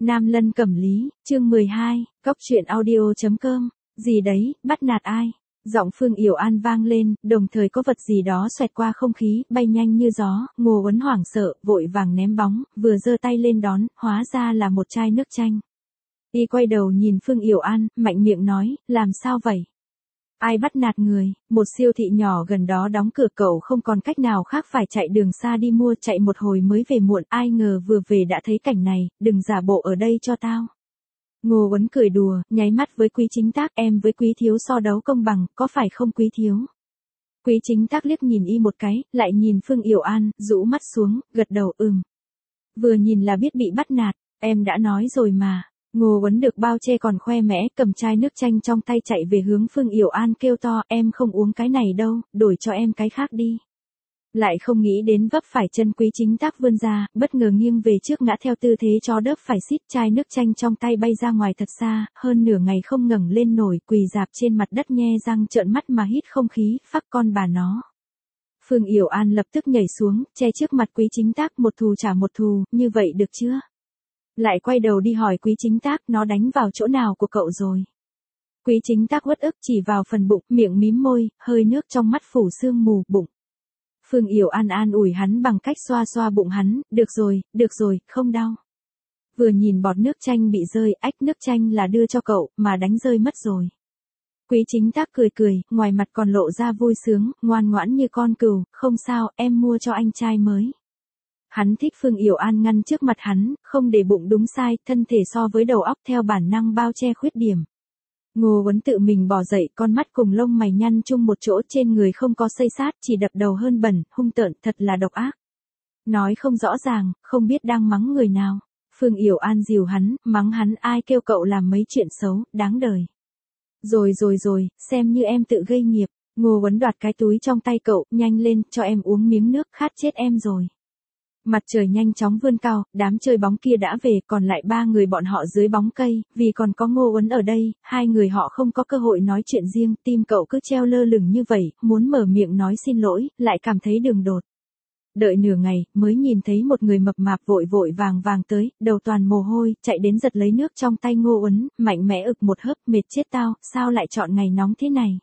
Nam Lân Cẩm Lý, chương 12, Cóc truyện audio.com, gì đấy, bắt nạt ai? Giọng Phương Yểu An vang lên, đồng thời có vật gì đó xoẹt qua không khí, bay nhanh như gió, Ngô Uấn hoảng sợ, vội vàng ném bóng, vừa giơ tay lên đón, hóa ra là một chai nước chanh. Y quay đầu nhìn Phương Yểu An, mạnh miệng nói, làm sao vậy? Ai bắt nạt người? Một siêu thị nhỏ gần đó đóng cửa, cậu không còn cách nào khác phải chạy đường xa đi mua, chạy một hồi mới về muộn, ai ngờ vừa về đã thấy cảnh này, đừng giả bộ ở đây cho tao. Ngô Uấn cười đùa, nháy mắt với Quý Chính Tác, em với Quý Thiếu so đấu công bằng, có phải không Quý Thiếu? Quý Chính Tác liếc nhìn y một cái, lại nhìn Phương Yểu An, rũ mắt xuống, gật đầu Vừa nhìn là biết bị bắt nạt, em đã nói rồi mà. Ngô Uấn được bao che còn khoe mẽ, cầm chai nước chanh trong tay chạy về hướng Phương Yểu An kêu to, em không uống cái này đâu, đổi cho em cái khác đi. Lại không nghĩ đến vấp phải chân Quý Chính Tác vươn ra, bất ngờ nghiêng về trước ngã theo tư thế chó đớp phải xít, chai nước chanh trong tay bay ra ngoài thật xa, hơn nửa ngày không ngẩng lên nổi, quỳ rạp trên mặt đất nhe răng trợn mắt mà hít không khí, phắc con bà nó. Phương Yểu An lập tức nhảy xuống, che trước mặt Quý Chính Tác, một thù trả một thù, như vậy được chưa? Lại quay đầu đi hỏi Quý Chính Tác, nó đánh vào chỗ nào của cậu rồi? Quý Chính Tác uất ức chỉ vào phần bụng, miệng mím môi, hơi nước trong mắt phủ sương mù, bụng. Phương Yểu An an ủi hắn bằng cách xoa xoa bụng hắn, được rồi, không đau. Vừa nhìn bọt nước chanh bị rơi, ách, nước chanh là đưa cho cậu, mà đánh rơi mất rồi. Quý Chính Tác cười, ngoài mặt còn lộ ra vui sướng, ngoan ngoãn như con cừu, không sao, em mua cho anh trai mới. Hắn thích Phương Yểu An ngăn trước mặt hắn, không để bụng đúng sai, thân thể so với đầu óc theo bản năng bao che khuyết điểm. Ngô Uấn tự mình bò dậy, con mắt cùng lông mày nhăn chung một chỗ, trên người không có xây sát, chỉ đập đầu hơn bẩn, hung tợn, thật là độc ác. Nói không rõ ràng, không biết đang mắng người nào. Phương Yểu An dìu hắn, mắng hắn, ai kêu cậu làm mấy chuyện xấu, đáng đời. Rồi, xem như em tự gây nghiệp. Ngô Uấn đoạt cái túi trong tay cậu, nhanh lên, cho em uống miếng nước, khát chết em rồi. Mặt trời nhanh chóng vươn cao, đám chơi bóng kia đã về, còn lại 3 người bọn họ dưới bóng cây, vì còn có Ngô Uấn ở đây, 2 người họ không có cơ hội nói chuyện riêng, tim cậu cứ treo lơ lửng như vậy, muốn mở miệng nói xin lỗi, lại cảm thấy đường đột. Đợi nửa ngày, mới nhìn thấy một người mập mạp vội vàng tới, đầu toàn mồ hôi, chạy đến giật lấy nước trong tay Ngô Uấn, mạnh mẽ ực một hớp, mệt chết tao, sao lại chọn ngày nóng thế này?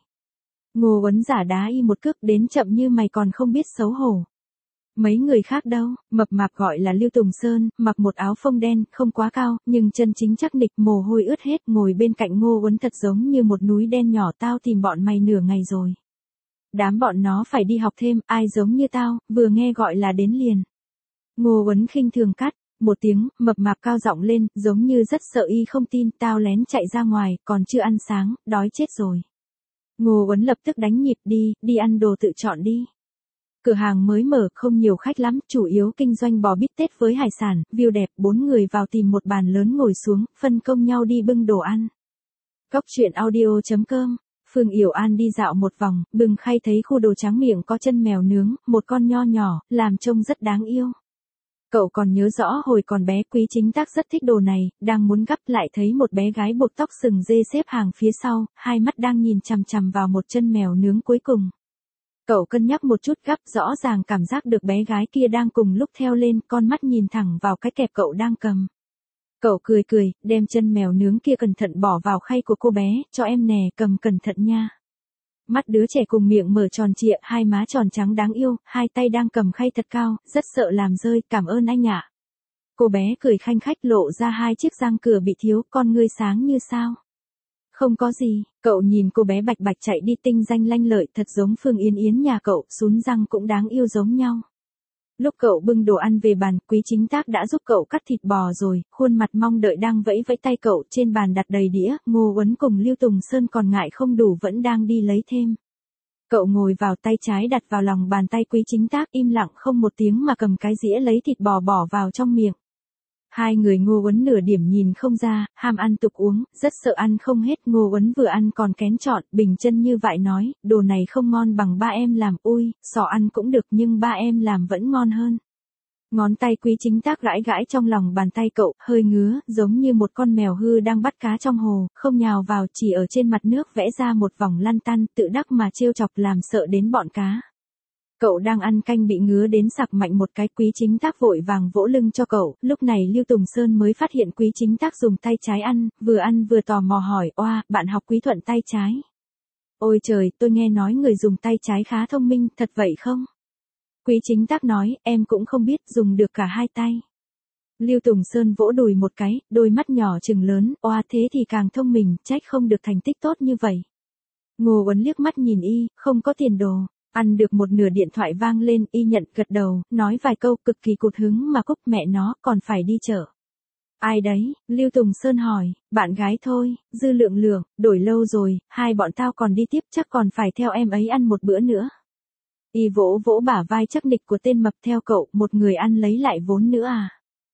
Ngô Uấn giả đá y một cước, đến chậm như mày còn không biết xấu hổ. Mấy người khác đâu? Mập mạp gọi là Lưu Tùng Sơn, mặc một áo phông đen, không quá cao, nhưng chân chính chắc nịch, mồ hôi ướt hết, ngồi bên cạnh Ngô Uấn thật giống như một núi đen nhỏ, tao tìm bọn mày nửa ngày rồi. Đám bọn nó phải đi học thêm, ai giống như tao, vừa nghe gọi là đến liền. Ngô Uấn khinh thường cắt, một tiếng, mập mạp cao giọng lên, giống như rất sợ y không tin, tao lén chạy ra ngoài, còn chưa ăn sáng, đói chết rồi. Ngô Uấn lập tức đánh nhịp, đi ăn đồ tự chọn đi. Cửa hàng mới mở, không nhiều khách lắm, chủ yếu kinh doanh bò bít tết với hải sản, view đẹp, 4 người vào tìm một bàn lớn ngồi xuống, phân công nhau đi bưng đồ ăn. Cóc truyện audio.com, Phương Yểu An đi dạo một vòng, bừng khay thấy khu đồ tráng miệng có chân mèo nướng, một con nho nhỏ, làm trông rất đáng yêu. Cậu còn nhớ rõ hồi còn bé Quý Chính Tác rất thích đồ này, đang muốn gắp lại thấy một bé gái buộc tóc sừng dê xếp hàng phía sau, hai mắt đang nhìn chằm chằm vào một chân mèo nướng cuối cùng. Cậu cân nhắc một chút gắp, rõ ràng cảm giác được bé gái kia đang cùng lúc theo lên, con mắt nhìn thẳng vào cái kẹp cậu đang cầm. Cậu cười, đem chân mèo nướng kia cẩn thận bỏ vào khay của cô bé, cho em nè, cầm cẩn thận nha. Mắt đứa trẻ cùng miệng mở tròn trịa, hai má tròn trắng đáng yêu, hai tay đang cầm khay thật cao, rất sợ làm rơi, cảm ơn anh ạ. Cô bé cười khanh khách lộ ra 2 chiếc răng cửa bị thiếu, con ngươi sáng như sao. Không có gì, cậu nhìn cô bé bạch bạch chạy đi tinh danh lanh lợi, thật giống Phương Yến Yến nhà cậu, sún răng cũng đáng yêu giống nhau. Lúc cậu bưng đồ ăn về bàn, Quý Chính Tác đã giúp cậu cắt thịt bò rồi, khuôn mặt mong đợi đang vẫy tay cậu, trên bàn đặt đầy đĩa, Ngô Uấn cùng Lưu Tùng Sơn còn ngại không đủ vẫn đang đi lấy thêm. Cậu ngồi vào, tay trái đặt vào lòng bàn tay Quý Chính Tác, im lặng không một tiếng mà cầm cái dĩa lấy thịt bò bỏ vào trong miệng. 2 người Ngô Uấn nửa điểm nhìn không ra, ham ăn tục uống, rất sợ ăn không hết. Ngô Uấn vừa ăn còn kén chọn, bình chân như vậy nói, đồ này không ngon bằng ba em làm, ui, sò ăn cũng được nhưng ba em làm vẫn ngon hơn. Ngón tay Quý Chính Tác gãi trong lòng bàn tay cậu, hơi ngứa, giống như một con mèo hư đang bắt cá trong hồ, không nhào vào, chỉ ở trên mặt nước vẽ ra một vòng lăn tăn, tự đắc mà trêu chọc làm sợ đến bọn cá. Cậu đang ăn canh bị ngứa đến sặc mạnh một cái, Quý Chính Tác vội vàng vỗ lưng cho cậu, lúc này Lưu Tùng Sơn mới phát hiện Quý Chính Tác dùng tay trái ăn vừa tò mò hỏi, oa, bạn học Quý Thuận tay trái. Ôi trời, tôi nghe nói người dùng tay trái khá thông minh, thật vậy không? Quý Chính Tác nói, em cũng không biết, dùng được cả hai tay. Lưu Tùng Sơn vỗ đùi một cái, đôi mắt nhỏ trừng lớn, oa thế thì càng thông minh, trách không được thành tích tốt như vậy. Ngô Uấn liếc mắt nhìn y, không có tiền đồ. Ăn được một nửa điện thoại vang lên, y nhận gật đầu, nói vài câu cực kỳ cụt hứng mà cúp mẹ nó, còn phải đi chợ. Ai đấy? Lưu Tùng Sơn hỏi, bạn gái thôi, Dư Lượng Lượng, đổi lâu rồi, hai bọn tao còn đi tiếp chắc còn phải theo em ấy ăn một bữa nữa. Y vỗ vỗ bả vai chắc nịch của tên mập theo cậu, một người ăn lấy lại vốn nữa à.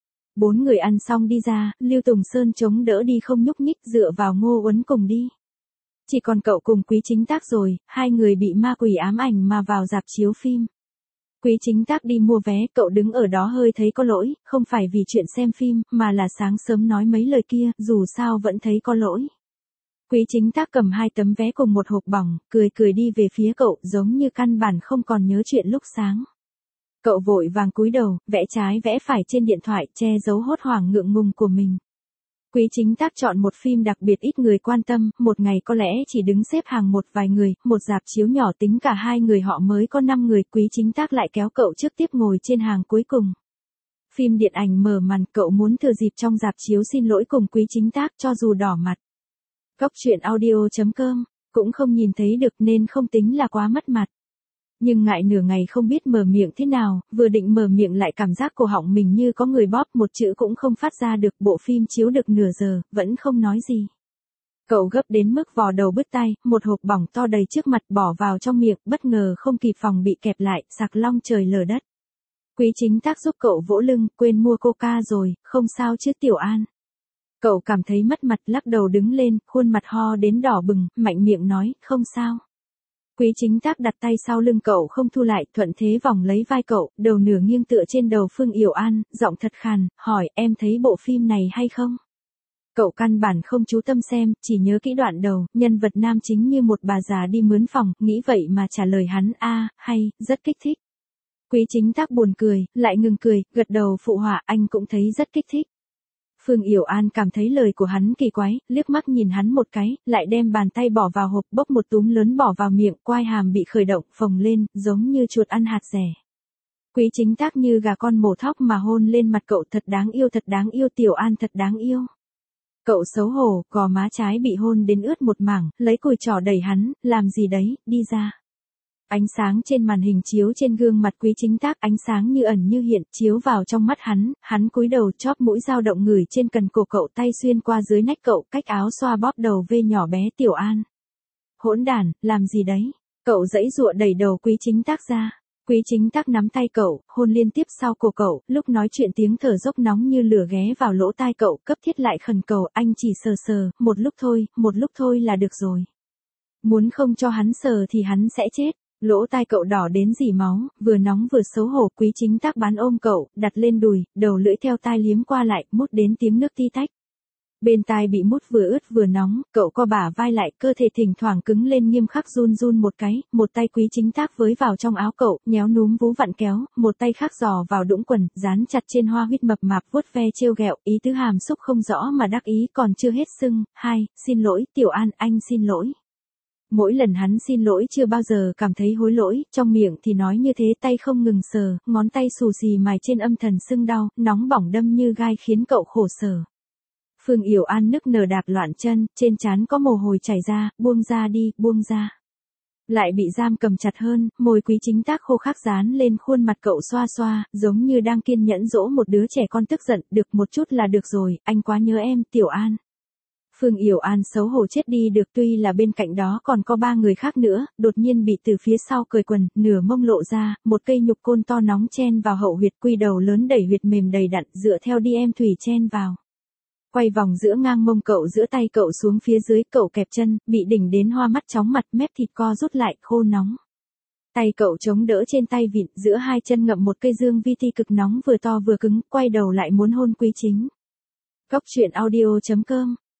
4 người ăn xong đi ra, Lưu Tùng Sơn chống đỡ đi không nhúc nhích dựa vào Ngô Uấn cùng đi. Chỉ còn cậu cùng Quý Chính Tác rồi, hai người bị ma quỷ ám ảnh mà vào rạp chiếu phim. Quý Chính Tác đi mua vé, cậu đứng ở đó hơi thấy có lỗi, không phải vì chuyện xem phim, mà là sáng sớm nói mấy lời kia, dù sao vẫn thấy có lỗi. Quý Chính Tác cầm 2 tấm vé cùng một hộp bỏng, cười cười đi về phía cậu, giống như căn bản không còn nhớ chuyện lúc sáng. Cậu vội vàng cúi đầu, vẽ trái vẽ phải trên điện thoại, che giấu hốt hoảng ngượng ngùng của mình. Quý Chính Tác chọn một phim đặc biệt ít người quan tâm, một ngày có lẽ chỉ đứng xếp hàng một vài người, một rạp chiếu nhỏ tính cả 2 người họ mới có 5 người, Quý Chính Tác lại kéo cậu trước tiếp ngồi trên hàng cuối cùng. Phim điện ảnh mở màn, cậu muốn thừa dịp trong rạp chiếu xin lỗi cùng Quý Chính Tác cho dù đỏ mặt. Góc truyện audio.com, cũng không nhìn thấy được nên không tính là quá mất mặt. Nhưng ngại nửa ngày không biết mở miệng thế nào, vừa định mở miệng lại cảm giác cổ họng mình như có người bóp, một chữ cũng không phát ra được. Bộ phim chiếu được nửa giờ, vẫn không nói gì. Cậu gấp đến mức vò đầu bứt tai, một hộp bỏng to đầy trước mặt bỏ vào trong miệng, bất ngờ không kịp phòng bị kẹp lại, sặc long trời lở đất. Quý Chính Tác giúp cậu vỗ lưng, quên mua coca rồi, không sao chứ Tiểu An. Cậu cảm thấy mất mặt, lắc đầu đứng lên, khuôn mặt ho đến đỏ bừng, mạnh miệng nói, không sao. Quý Chính Tác đặt tay sau lưng cậu không thu lại, thuận thế vòng lấy vai cậu, đầu nửa nghiêng tựa trên đầu Phương Yểu An, giọng thật khàn, hỏi, em thấy bộ phim này hay không? Cậu căn bản không chú tâm xem, chỉ nhớ kỹ đoạn đầu, nhân vật nam chính như một bà già đi mướn phòng, nghĩ vậy mà trả lời hắn, hay, rất kích thích. Quý Chính Tác buồn cười, lại ngừng cười, gật đầu phụ họa, anh cũng thấy rất kích thích. Phương Yểu An cảm thấy lời của hắn kỳ quái, liếc mắt nhìn hắn một cái, lại đem bàn tay bỏ vào hộp, bốc một túm lớn bỏ vào miệng, quai hàm bị khởi động, phồng lên, giống như chuột ăn hạt rẻ. Quý Chính Tác như gà con mổ thóc mà hôn lên mặt cậu, thật đáng yêu Tiểu An thật đáng yêu. Cậu xấu hổ, gò má trái bị hôn đến ướt một mảng, lấy cùi trỏ đẩy hắn, làm gì đấy, đi ra. Ánh sáng trên màn hình chiếu trên gương mặt Quý Chính Tác, ánh sáng như ẩn như hiện, chiếu vào trong mắt hắn cúi đầu chóp mũi dao động ngửi trên cần cổ cậu, tay xuyên qua dưới nách cậu, cách áo xoa bóp đầu vê nhỏ bé Tiểu An. Hỗn đản, làm gì đấy? Cậu giãy giụa đẩy đầu Quý Chính Tác ra. Quý Chính Tác nắm tay cậu, hôn liên tiếp sau cổ cậu, lúc nói chuyện tiếng thở dốc nóng như lửa ghé vào lỗ tai cậu, cấp thiết lại khẩn cầu, anh chỉ sờ, một lúc thôi là được rồi. Muốn không cho hắn sờ thì hắn sẽ chết. Lỗ tai cậu đỏ đến rỉ máu, vừa nóng vừa xấu hổ. Quý Chính Tác bán ôm cậu, đặt lên đùi, đầu lưỡi theo tai liếm qua lại, mút đến tiếng nước ti tách. Bên tai bị mút vừa ướt vừa nóng, cậu co bả vai lại, cơ thể thỉnh thoảng cứng lên nghiêm khắc run một cái, một tay Quý Chính Tác với vào trong áo cậu, nhéo núm vú vặn kéo, một tay khác giò vào đũng quần, dán chặt trên hoa huyết mập mạp vuốt ve trêu ghẹo, ý tứ hàm xúc không rõ mà đắc ý còn chưa hết sưng. Xin lỗi Tiểu An, anh xin lỗi. Mỗi lần hắn xin lỗi chưa bao giờ cảm thấy hối lỗi, trong miệng thì nói như thế, tay không ngừng sờ, ngón tay xù xì mài trên âm thần sưng đau, nóng bỏng đâm như gai khiến cậu khổ sở. Phương Yểu An nức nở đạp loạn chân, trên trán có mồ hôi chảy ra, buông ra đi, buông ra. Lại bị giam cầm chặt hơn, môi Quý Chính Tác khô khắc dán lên khuôn mặt cậu xoa, giống như đang kiên nhẫn dỗ một đứa trẻ con tức giận, được một chút là được rồi, anh quá nhớ em, Tiểu An. Phương Yểu An xấu hổ chết đi được, tuy là bên cạnh đó còn có 3 người khác nữa, đột nhiên bị từ phía sau cởi quần, nửa mông lộ ra, một cây nhục côn to nóng chen vào hậu huyệt, quy đầu lớn đẩy huyệt mềm đầy đặn, dựa theo đi em thủy chen vào. Quay vòng giữa ngang mông cậu, giữa tay cậu xuống phía dưới, cậu kẹp chân, bị đỉnh đến hoa mắt chóng mặt, mép thịt co rút lại, khô nóng. Tay cậu chống đỡ trên tay vịn, giữa hai chân ngậm một cây dương vi ti cực nóng vừa to vừa cứng, quay đầu lại muốn hôn Quý Chính. Góc truyện audio.com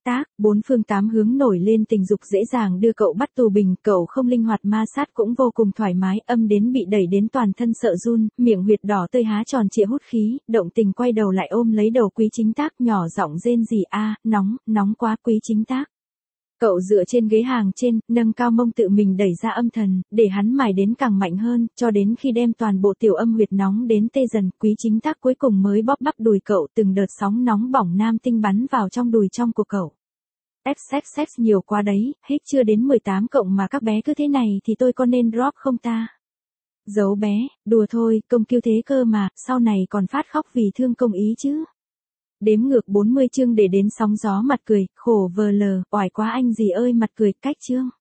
tác, bốn phương tám hướng nổi lên tình dục dễ dàng đưa cậu bắt tù bình, cậu không linh hoạt ma sát cũng vô cùng thoải mái, âm đến bị đẩy đến toàn thân sợ run, miệng huyệt đỏ tươi há tròn trịa hút khí, động tình quay đầu lại ôm lấy đầu Quý Chính Tác nhỏ giọng rên rỉ a, nóng quá Quý Chính Tác. Cậu dựa trên ghế hàng trên, nâng cao mông tự mình đẩy ra âm thần, để hắn mài đến càng mạnh hơn, cho đến khi đem toàn bộ tiểu âm huyệt nóng đến tê dần, Quý Chính Tác cuối cùng mới bóp bắp đùi cậu, từng đợt sóng nóng bỏng nam tinh bắn vào trong đùi trong của cậu. Sex nhiều quá đấy, hết chưa đến 18 cộng mà các bé cứ thế này thì tôi có nên drop không ta? Giấu bé, đùa thôi, công kêu thế cơ mà, sau này còn phát khóc vì thương công ý chứ. Đếm ngược 40 chương để đến sóng gió mặt cười, khổ vờ lờ, oải quá anh gì ơi mặt cười, cách chương.